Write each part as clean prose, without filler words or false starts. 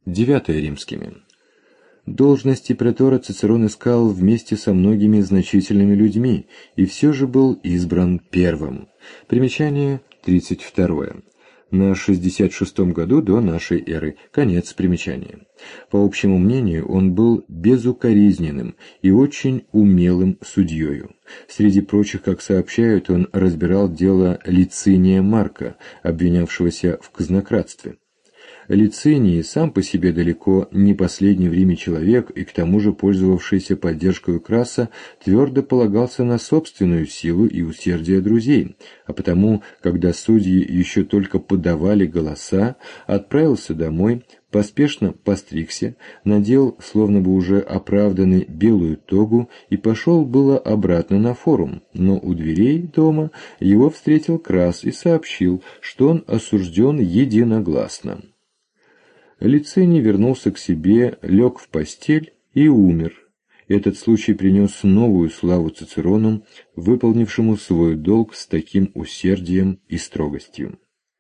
9 римскими. Должности претора Цицерон искал вместе со многими значительными людьми, и все же был избран первым. Примечание 32. На 66 году до нашей эры. Конец примечания. По общему мнению, он был безукоризненным и очень умелым судьею. Среди прочих, как сообщают, он разбирал дело Лициния Марка, обвинявшегося в казнократстве. Лициний сам по себе далеко не последний в Риме человек и к тому же пользовавшийся поддержкой Краса твердо полагался на собственную силу и усердие друзей, а потому, когда судьи еще только подавали голоса, отправился домой, поспешно постригся, надел, словно бы уже оправданный, белую тогу и пошел было обратно на форум, но у дверей дома его встретил Крас и сообщил, что он осужден единогласно. Лициний вернулся к себе, лег в постель и умер. Этот случай принес новую славу Цицерону, выполнившему свой долг с таким усердием и строгостью.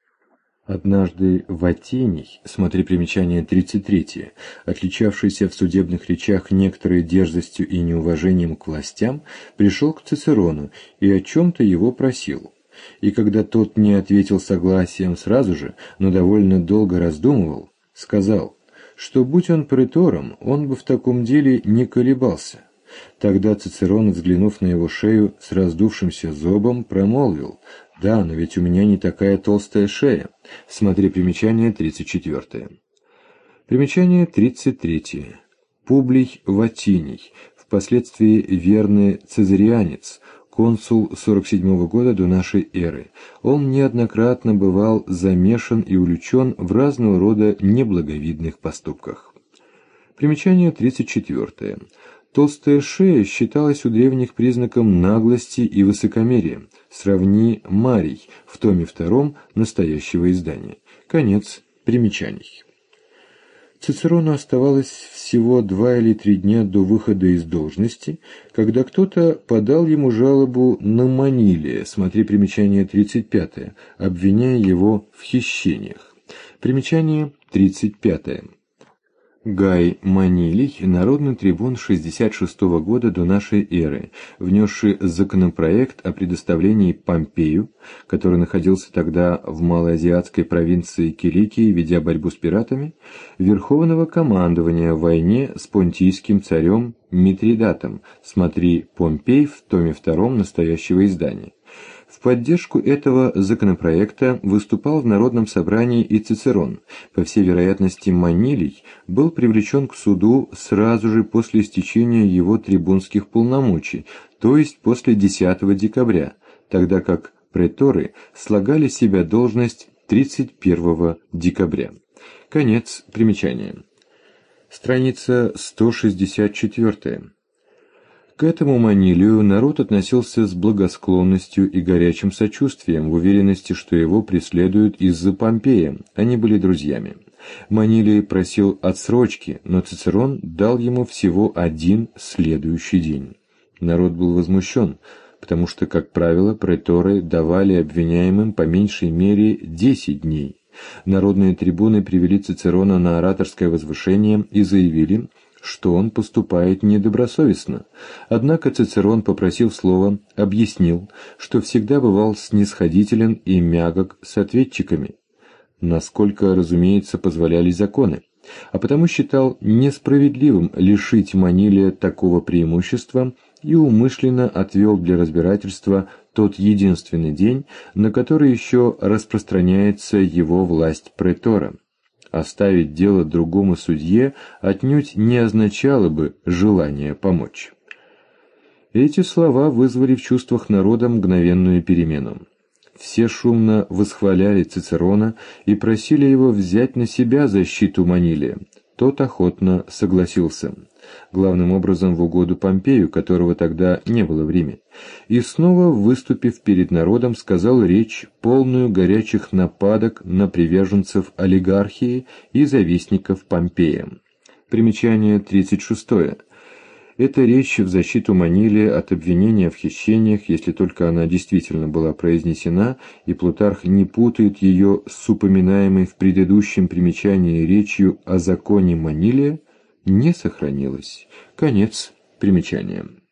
Однажды Ватиний, смотри примечание 33, отличавшийся в судебных речах некоторой дерзостью и неуважением к властям, пришел к Цицерону и о чем-то его просил. И когда тот не ответил согласием сразу же, но довольно долго раздумывал, сказал, что, будь он претором, он бы в таком деле не колебался. Тогда Цицерон, взглянув на его шею с раздувшимся зобом, промолвил: «Да, но ведь у меня не такая толстая шея». Смотри примечание 34. Примечание 33. Публий Ватиний, впоследствии верный цезарианец, консул 47 года до нашей эры. Он неоднократно бывал замешан и увлечен в разного рода неблаговидных поступках. Примечание 34. Толстая шея считалась у древних признаком наглости и высокомерия. Сравни Марий в томе 2 настоящего издания. Конец примечаний. Цицерону оставалось всего 2 или 3 дня до выхода из должности, когда кто-то подал ему жалобу на Манилия, смотри примечание 35, обвиняя его в хищениях. Примечание 35. Гай Манилий, народный трибун 66 года до нашей эры, внесший законопроект о предоставлении Помпею, который находился тогда в малоазиатской провинции Киликии, ведя борьбу с пиратами, верховного командования в войне с понтийским царем Митридатом, смотри Помпей в томе 2 настоящего издания. В поддержку этого законопроекта выступал в Народном собрании и Цицерон. По всей вероятности, Манилий был привлечен к суду сразу же после истечения его трибунских полномочий, то есть после 10 декабря, тогда как преторы слагали с себя должность 31 декабря. Конец примечания. Страница 164. К этому Манилию народ относился с благосклонностью и горячим сочувствием, в уверенности, что его преследуют из-за Помпея, они были друзьями. Манилий просил отсрочки, но Цицерон дал ему всего 1 следующий день. Народ был возмущен, потому что, как правило, преторы давали обвиняемым по меньшей мере 10 дней. Народные трибуны привели Цицерона на ораторское возвышение и заявили, что он поступает недобросовестно. Однако Цицерон, попросив слова, объяснил, что всегда бывал снисходителен и мягок с ответчиками, насколько, разумеется, позволяли законы, а потому считал несправедливым лишить Манилия такого преимущества и умышленно отвел для разбирательства тот единственный день, на который еще распространяется его власть претора. Оставить дело другому судье отнюдь не означало бы желание помочь. Эти слова вызвали в чувствах народа мгновенную перемену. Все шумно восхваляли Цицерона и просили его взять на себя защиту Манилия. Тот охотно согласился, главным образом в угоду Помпею, которого тогда не было в Риме, и снова, выступив перед народом, сказал речь, полную горячих нападок на приверженцев олигархии и завистников Помпея. Примечание 36. Эта речь в защиту Манилия от обвинения в хищениях, если только она действительно была произнесена, и Плутарх не путает ее с упоминаемой в предыдущем примечании речью о законе Манилия, не сохранилась. Конец примечания.